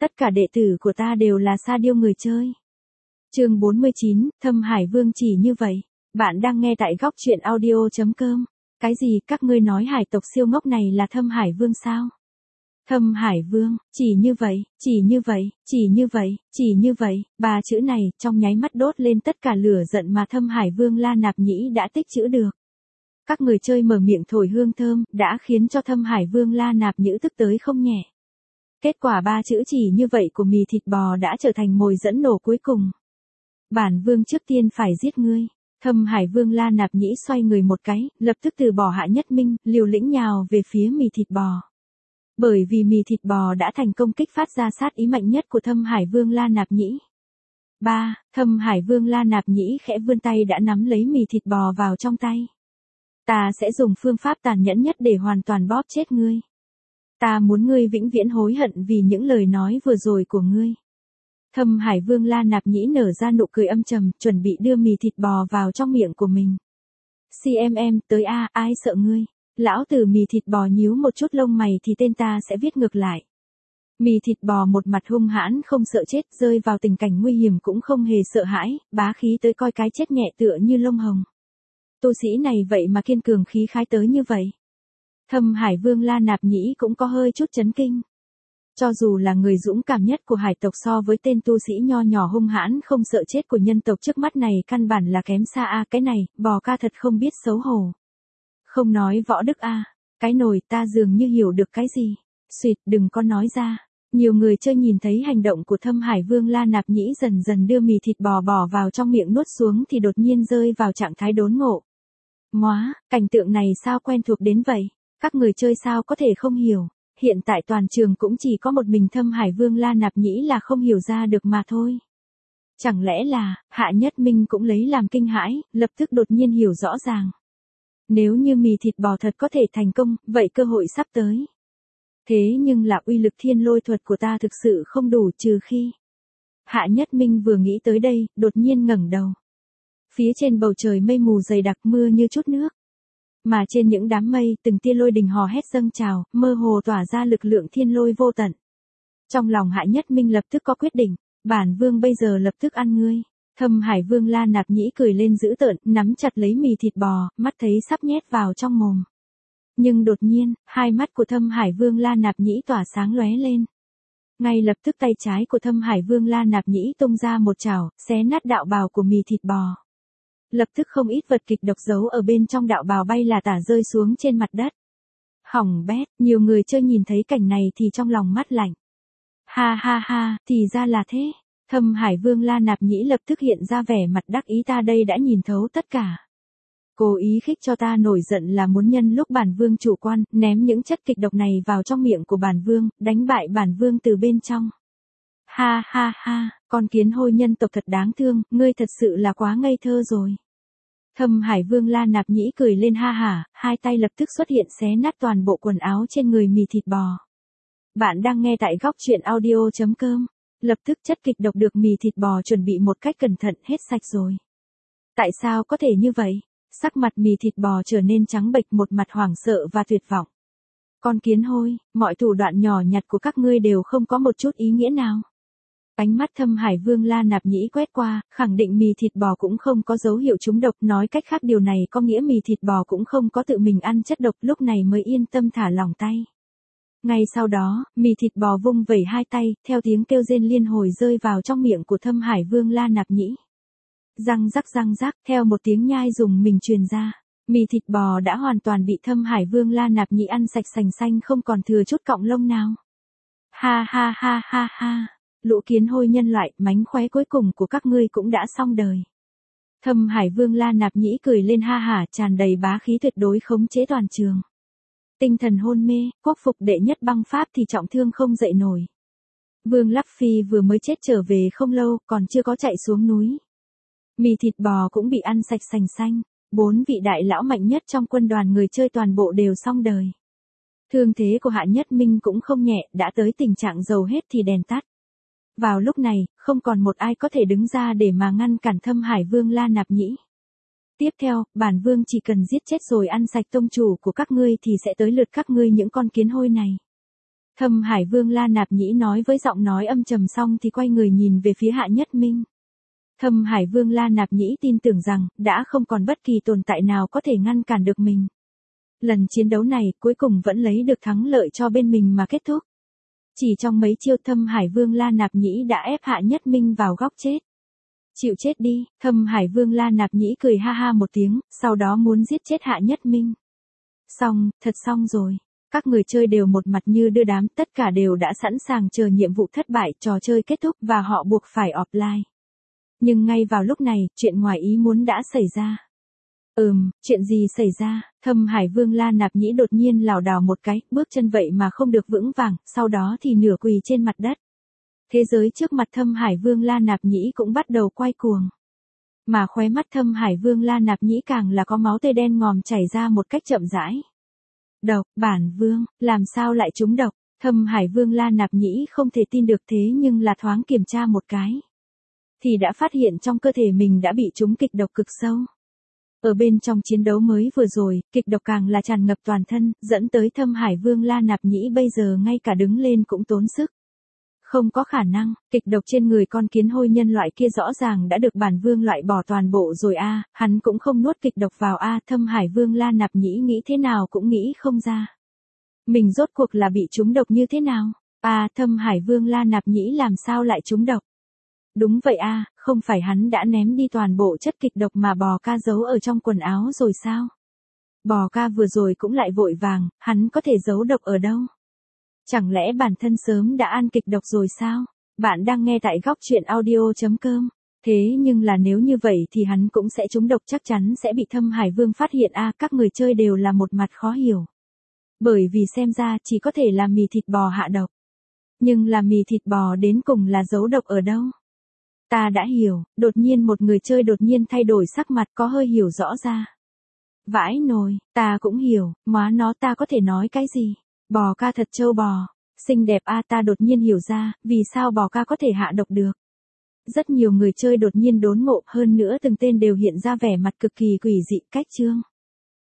Tất cả đệ tử của ta đều là sa điêu người chơi. Chương 49, Thâm Hải Vương chỉ như vậy. Bạn đang nghe tại góc truyện audio.com. Cái gì các ngươi nói hải tộc siêu ngốc này là Thâm Hải Vương sao? Thâm Hải Vương, chỉ như vậy, chỉ như vậy, chỉ như vậy, chỉ như vậy, ba chữ này trong nháy mắt đốt lên tất cả lửa giận mà Thâm Hải Vương La Nạp Nhĩ đã tích trữ được. Các người chơi mở miệng thổi hương thơm đã khiến cho Thâm Hải Vương La Nạp Nhĩ tức tới không nhẹ. Kết quả ba chữ chỉ như vậy của mì thịt bò đã trở thành mồi dẫn nổ cuối cùng. Bản vương trước tiên phải giết ngươi. Thâm Hải Vương La Nạp Nhĩ xoay người một cái, lập tức từ bỏ Hạ Nhất Minh, liều lĩnh nhào về phía mì thịt bò. Bởi vì mì thịt bò đã thành công kích phát ra sát ý mạnh nhất của Thâm Hải Vương La Nạp Nhĩ. Thâm Hải Vương La Nạp Nhĩ khẽ vươn tay đã nắm lấy mì thịt bò vào trong tay. Ta sẽ dùng phương pháp tàn nhẫn nhất để hoàn toàn bóp chết ngươi. Ta muốn ngươi vĩnh viễn hối hận vì những lời nói vừa rồi của ngươi. Thâm Hải Vương La Nạp Nhĩ nở ra nụ cười âm trầm, chuẩn bị đưa mì thịt bò vào trong miệng của mình. CMM tới a, ai sợ ngươi? Lão tử mì thịt bò nhíu một chút lông mày thì tên ta sẽ viết ngược lại. Mì thịt bò một mặt hung hãn không sợ chết, rơi vào tình cảnh nguy hiểm cũng không hề sợ hãi, bá khí tới coi cái chết nhẹ tựa như lông hồng. Tu sĩ này vậy mà kiên cường khí khái tới như vậy. Thâm Hải Vương La Nạp Nhĩ cũng có hơi chút chấn kinh. Cho dù là người dũng cảm nhất của hải tộc so với tên tu sĩ nho nhỏ hung hãn không sợ chết của nhân tộc trước mắt này căn bản là kém xa a, cái này, bò ca thật không biết xấu hổ. Không nói võ đức a, cái nồi ta dường như hiểu được cái gì. Xuyệt, đừng có nói ra. Nhiều người chơi nhìn thấy hành động của Thâm Hải Vương La Nạp Nhĩ dần dần đưa mì thịt bò bỏ vào trong miệng nuốt xuống thì đột nhiên rơi vào trạng thái đốn ngộ. Móa, cảnh tượng này sao quen thuộc đến vậy? Các người chơi sao có thể không hiểu? Hiện tại toàn trường cũng chỉ có một mình Thâm Hải Vương La Nạp Nhĩ là không hiểu ra được mà thôi. Chẳng lẽ là, Hạ Nhất Minh cũng lấy làm kinh hãi, lập tức đột nhiên hiểu rõ ràng. Nếu như mì thịt bò thật có thể thành công, vậy cơ hội sắp tới. Thế nhưng là uy lực thiên lôi thuật của ta thực sự không đủ trừ khi. Hạ Nhất Minh vừa nghĩ tới đây, đột nhiên ngẩng đầu. Phía trên bầu trời mây mù dày đặc mưa như chút nước. Mà trên những đám mây, từng tia lôi đình hò hét dâng trào, mơ hồ tỏa ra lực lượng thiên lôi vô tận. Trong lòng Hạ Nhất Minh lập tức có quyết định, bản vương bây giờ lập tức ăn ngươi. Thâm Hải Vương La Nạp Nhĩ cười lên dữ tợn, nắm chặt lấy mì thịt bò, mắt thấy sắp nhét vào trong mồm. Nhưng đột nhiên, hai mắt của Thâm Hải Vương La Nạp Nhĩ tỏa sáng lóe lên. Ngay lập tức tay trái của Thâm Hải Vương La Nạp Nhĩ tung ra một chảo, xé nát đạo bào của mì thịt bò. Lập tức không ít vật kịch độc giấu ở bên trong đạo bào bay là tả rơi xuống trên mặt đất. Hỏng bét, nhiều người chơi nhìn thấy cảnh này thì trong lòng mắt lạnh. Ha ha ha, thì ra là thế. Thâm Hải Vương La Nạp Nhĩ lập tức hiện ra vẻ mặt đắc ý, ta đây đã nhìn thấu tất cả. Cố ý khích cho ta nổi giận là muốn nhân lúc bản vương chủ quan, ném những chất kịch độc này vào trong miệng của bản vương, đánh bại bản vương từ bên trong. Ha ha ha, con kiến hôi nhân tộc thật đáng thương, ngươi thật sự là quá ngây thơ rồi. Thâm Hải Vương La Nạp Nhĩ cười lên ha hả, hai tay lập tức xuất hiện xé nát toàn bộ quần áo trên người mì thịt bò. Bạn đang nghe tại góc truyện audio.com. Lập tức chất kịch độc được mì thịt bò chuẩn bị một cách cẩn thận hết sạch rồi. Tại sao có thể như vậy? Sắc mặt mì thịt bò trở nên trắng bệch, một mặt hoảng sợ và tuyệt vọng. Con kiến hôi, mọi thủ đoạn nhỏ nhặt của các ngươi đều không có một chút ý nghĩa nào. Ánh mắt Thâm Hải Vương La Nạp Nhĩ quét qua, khẳng định mì thịt bò cũng không có dấu hiệu trúng độc, nói cách khác điều này có nghĩa mì thịt bò cũng không có tự mình ăn chất độc, lúc này mới yên tâm thả lỏng tay. Ngay sau đó, mì thịt bò vung vẩy hai tay, theo tiếng kêu rên liên hồi rơi vào trong miệng của Thâm Hải Vương La Nạp Nhĩ. Răng rắc, theo một tiếng nhai dùng mình truyền ra, mì thịt bò đã hoàn toàn bị Thâm Hải Vương La Nạp Nhĩ ăn sạch sành xanh, không còn thừa chút cọng lông nào. Ha ha ha ha ha, lũ kiến hôi nhân loại, mánh khóe cuối cùng của các ngươi cũng đã xong đời. Thâm Hải Vương La Nạp Nhĩ cười lên ha hả, tràn đầy bá khí tuyệt đối khống chế toàn trường. Tinh thần hôn mê, quốc phục đệ nhất băng pháp thì trọng thương không dậy nổi. Vương Lắp Phi vừa mới chết trở về không lâu, còn chưa có chạy xuống núi. Mì thịt bò cũng bị ăn sạch sành xanh, 4 vị đại lão mạnh nhất trong quân đoàn người chơi toàn bộ đều xong đời. Thương thế của Hạ Nhất Minh cũng không nhẹ, đã tới tình trạng dầu hết thì đèn tắt. Vào lúc này, không còn một ai có thể đứng ra để mà ngăn cản Thâm Hải Vương La Nạp Nhĩ. Tiếp theo, bản vương chỉ cần giết chết rồi ăn sạch tông chủ của các ngươi thì sẽ tới lượt các ngươi những con kiến hôi này. Thâm Hải Vương La Nạp Nhĩ nói với giọng nói âm trầm xong thì quay người nhìn về phía Hạ Nhất Minh. Thâm Hải Vương La Nạp Nhĩ tin tưởng rằng, đã không còn bất kỳ tồn tại nào có thể ngăn cản được mình. Lần chiến đấu này cuối cùng vẫn lấy được thắng lợi cho bên mình mà kết thúc. Chỉ trong mấy chiêu Thâm Hải Vương La Nạp Nhĩ đã ép Hạ Nhất Minh vào góc chết. Chịu chết đi, Thâm Hải Vương La Nạp Nhĩ cười ha ha một tiếng, sau đó muốn giết chết Hạ Nhất Minh. Xong, thật xong rồi. Các người chơi đều một mặt như đưa đám, tất cả đều đã sẵn sàng chờ nhiệm vụ thất bại, trò chơi kết thúc và họ buộc phải offline. Nhưng ngay vào lúc này, chuyện ngoài ý muốn đã xảy ra. Chuyện gì xảy ra? Thâm Hải Vương La Nạp Nhĩ đột nhiên lảo đảo một cái, bước chân vậy mà không được vững vàng, sau đó thì nửa quỳ trên mặt đất. Thế giới trước mặt Thâm Hải Vương La Nạp Nhĩ cũng bắt đầu quay cuồng. Mà khóe mắt Thâm Hải Vương La Nạp Nhĩ càng là có máu tươi đen ngòm chảy ra một cách chậm rãi. Độc, bản vương, làm sao lại trúng độc? Thâm Hải Vương La Nạp Nhĩ không thể tin được thế nhưng là thoáng kiểm tra một cái. Thì đã phát hiện trong cơ thể mình đã bị trúng kịch độc cực sâu. Ở bên trong chiến đấu mới vừa rồi, kịch độc càng là tràn ngập toàn thân, dẫn tới Thâm Hải Vương La Nạp Nhĩ bây giờ ngay cả đứng lên cũng tốn sức. Không có khả năng, kịch độc trên người con kiến hôi nhân loại kia rõ ràng đã được bản vương loại bỏ toàn bộ rồi a, hắn cũng không nuốt kịch độc vào a, Thâm Hải Vương La Nạp Nhĩ nghĩ thế nào cũng nghĩ không ra. Mình rốt cuộc là bị trúng độc như thế nào? Thâm Hải Vương La Nạp Nhĩ làm sao lại trúng độc? Đúng vậy không phải hắn đã ném đi toàn bộ chất kịch độc mà bò ca giấu ở trong quần áo rồi sao? Bò ca vừa rồi cũng lại vội vàng, hắn có thể giấu độc ở đâu? Chẳng lẽ bản thân sớm đã ăn kịch độc rồi sao? Bạn đang nghe tại góc truyện audio.com. Thế nhưng là nếu như vậy thì hắn cũng sẽ trúng độc, chắc chắn sẽ bị Thâm Hải Vương phát hiện các người chơi đều là một mặt khó hiểu. Bởi vì xem ra chỉ có thể là mì thịt bò hạ độc. Nhưng là mì thịt bò đến cùng là giấu độc ở đâu? Ta đã hiểu, đột nhiên một người chơi đột nhiên thay đổi sắc mặt có hơi hiểu rõ ra. Vãi nồi, ta cũng hiểu, móa nó ta có thể nói cái gì? Bò ca thật trâu bò, xinh đẹp ta đột nhiên hiểu ra, vì sao bò ca có thể hạ độc được. Rất nhiều người chơi đột nhiên đốn ngộ, hơn nữa từng tên đều hiện ra vẻ mặt cực kỳ quỷ dị, cách chương.